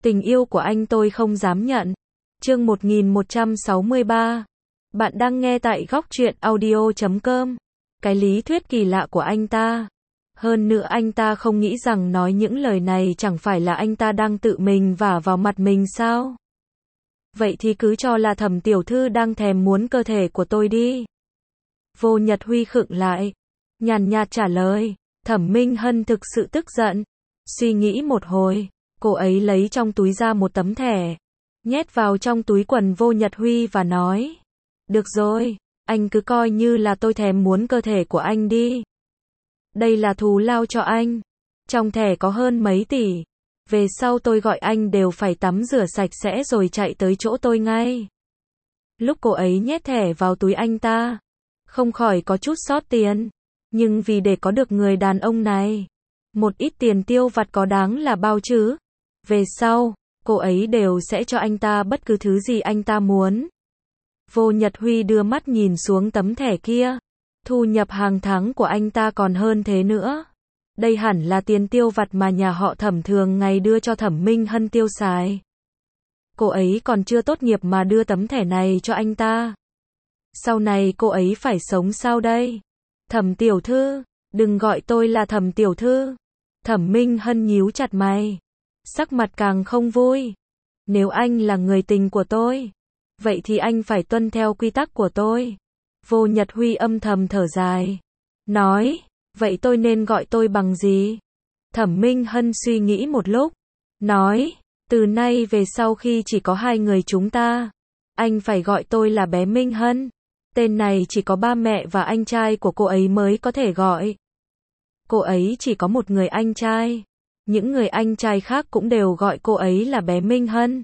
Tình yêu của anh tôi không dám nhận. Chương 1163. Bạn đang nghe tại góc truyện audio.com. Cái lý thuyết kỳ lạ của anh ta. Hơn nữa anh ta không nghĩ rằng nói những lời này chẳng phải là anh ta đang tự mình vả vào mặt mình sao? Vậy thì cứ cho là Thẩm tiểu thư đang thèm muốn cơ thể của tôi đi. Vô Nhật Huy khựng lại, nhàn nhạt trả lời. Thẩm Minh Hân thực sự tức giận. Suy nghĩ một hồi, cô ấy lấy trong túi ra một tấm thẻ, nhét vào trong túi quần Vô Nhật Huy và nói. Được rồi, anh cứ coi như là tôi thèm muốn cơ thể của anh đi. Đây là thù lao cho anh. Trong thẻ có hơn mấy tỷ. Về sau tôi gọi anh đều phải tắm rửa sạch sẽ rồi chạy tới chỗ tôi ngay. Lúc cô ấy nhét thẻ vào túi anh ta, không khỏi có chút xót tiền. Nhưng vì để có được người đàn ông này, một ít tiền tiêu vặt có đáng là bao chứ? Về sau, cô ấy đều sẽ cho anh ta bất cứ thứ gì anh ta muốn. Vô Nhật Huy đưa mắt nhìn xuống tấm thẻ kia. Thu nhập hàng tháng của anh ta còn hơn thế nữa. Đây hẳn là tiền tiêu vặt mà nhà họ Thẩm thường ngày đưa cho Thẩm Minh Hân tiêu xài. Cô ấy còn chưa tốt nghiệp mà đưa tấm thẻ này cho anh ta. Sau này cô ấy phải sống sao đây? Thẩm tiểu thư, đừng gọi tôi là Thẩm tiểu thư. Thẩm Minh Hân nhíu chặt mày, sắc mặt càng không vui. Nếu anh là người tình của tôi, vậy thì anh phải tuân theo quy tắc của tôi. Vô Nhật Huy âm thầm thở dài, nói, vậy tôi nên gọi tôi bằng gì? Thẩm Minh Hân suy nghĩ một lúc, nói, từ nay về sau khi chỉ có hai người chúng ta, anh phải gọi tôi là bé Minh Hân. Tên này chỉ có ba mẹ và anh trai của cô ấy mới có thể gọi. Cô ấy chỉ có một người anh trai. Những người anh trai khác cũng đều gọi cô ấy là bé Minh Hân.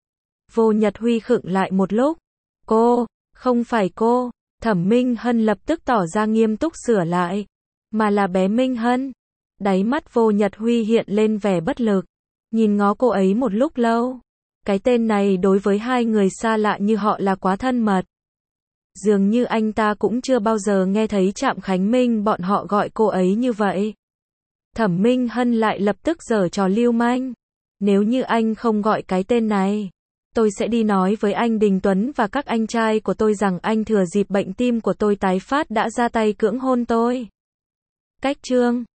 Vô Nhật Huy khựng lại một lúc. Cô, không phải cô. Thẩm Minh Hân lập tức tỏ ra nghiêm túc sửa lại. Mà là bé Minh Hân. Đáy mắt Vô Nhật Huy hiện lên vẻ bất lực. Nhìn ngó cô ấy một lúc lâu. Cái tên này đối với hai người xa lạ như họ là quá thân mật. Dường như anh ta cũng chưa bao giờ nghe thấy Trạm Khánh Minh bọn họ gọi cô ấy như vậy. Thẩm Minh Hân lại lập tức giở trò lưu manh. Nếu như anh không gọi cái tên này, tôi sẽ đi nói với anh Đình Tuấn và các anh trai của tôi rằng anh thừa dịp bệnh tim của tôi tái phát đã ra tay cưỡng hôn tôi. Cách chương